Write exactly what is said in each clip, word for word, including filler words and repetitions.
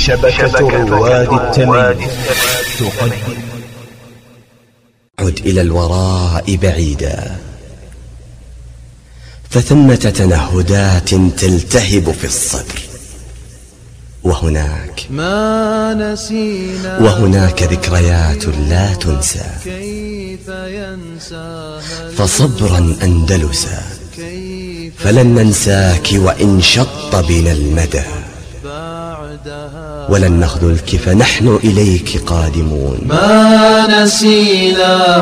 شبكة رواد التمييز تقدم. عد إلى الوراء بعيدا، فثمة تنهدات تلتهب في الصدر، وهناك ما نسينا وهناك ذكريات لا تنسى، كيف ينساها فصبرا أندلسا فلن ننساك وإن شط بنا المدى، ولن نخذلك فنحن إليك قادمون. ما نسينا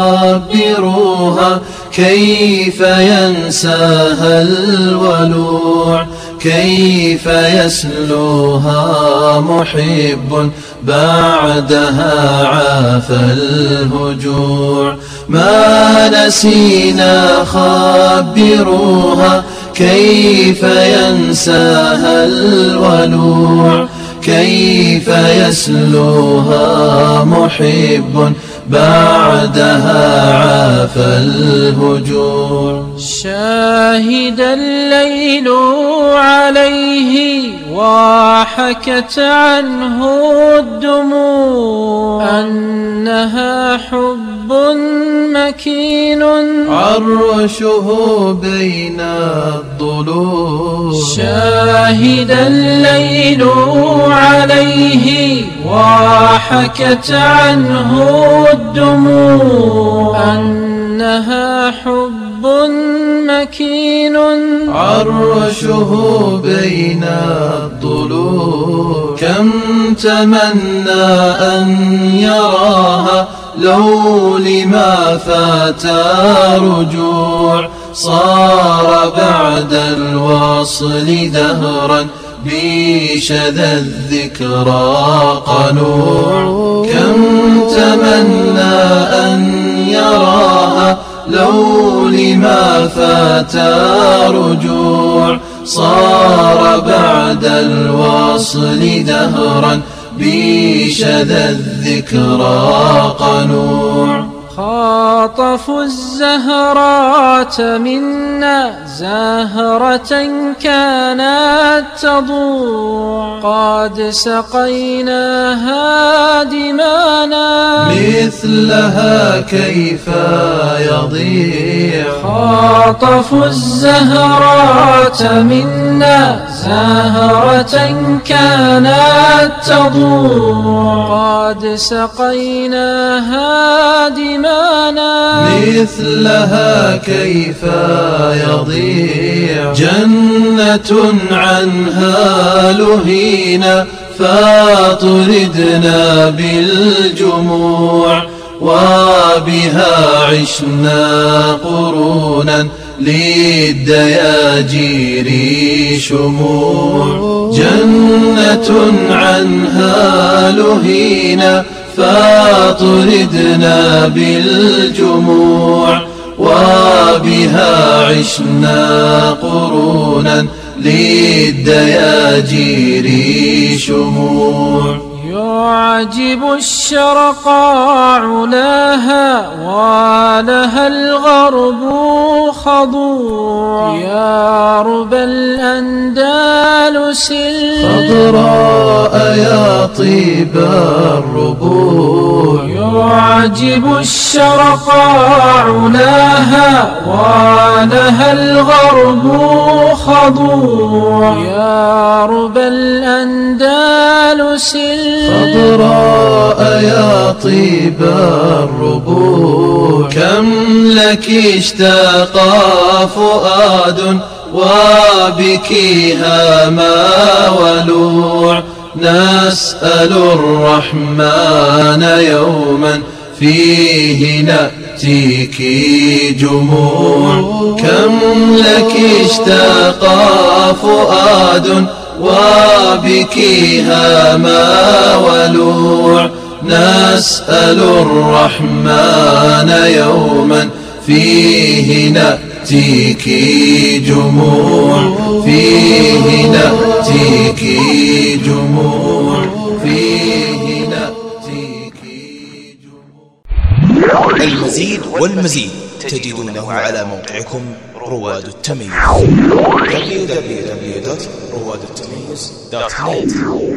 خبروها كيف ينساها الولوع، كيف يسلوها محب بعدها عاف الهجوع. ما نسينا خبروها كيف ينساها الولوع، كيف يسلوها محب بعدها عاف الهجوع. شاهد الليل عليه وحكت عنه الدموع، أنها حب مكين عرشه بين الضلوع. شاهد الليل عليه وحكت عنه الدموع، أنها حب مكين عرشه بين الضلوع. كم تمنى أن يراها لو لما فات رجوع، صار بعد الوصل دهرا بشذا الذكرى قنوع. كم تمنى أن يراها لو لما فات رجوع، صار بعد الوصل دهرا بشذا الذكرى قنوع. خاطفوا الزهرات منا زهرة كانت تضوع، قد سقيناها دمانا مثلها كيف يضيع. خاطفوا الزهرات منا زهرة كانت تضوع، قد سقيناها دمانا مثلها كيف يضيع. جنة عنها لهينا فاطردنا بالجموع، وبها عشنا قرونا للدياجير شموع. جنة عنها لهينا فاطردنا بالجموع، وبها عشنا قرونا للدياجير شموع. يعجب الشرقاع لها ولها الغرب خضوع، يا رب الأندلس خضراء يا طيب الربوع. يعجب الشرقاع لها ولها الغرب خضوع، يا رب الأندلس خضراء يا طيب الربوع. كم لك اشتاق فؤاد وبكيها ما ولوع، نسأل الرحمن يوما فيه نأتيك جموع. كم لك اشتاق فؤاد وبكيها ما ولوع، نسأل الرحمن يوما فيه نأتيك جموع، فيه نأتيك جموع، فيه نأتيك جموع. المزيد والمزيد تجدونه على موقعكم رواد التمييز دبليو دبليو دبليو دوت رواد التمييز دوت نت.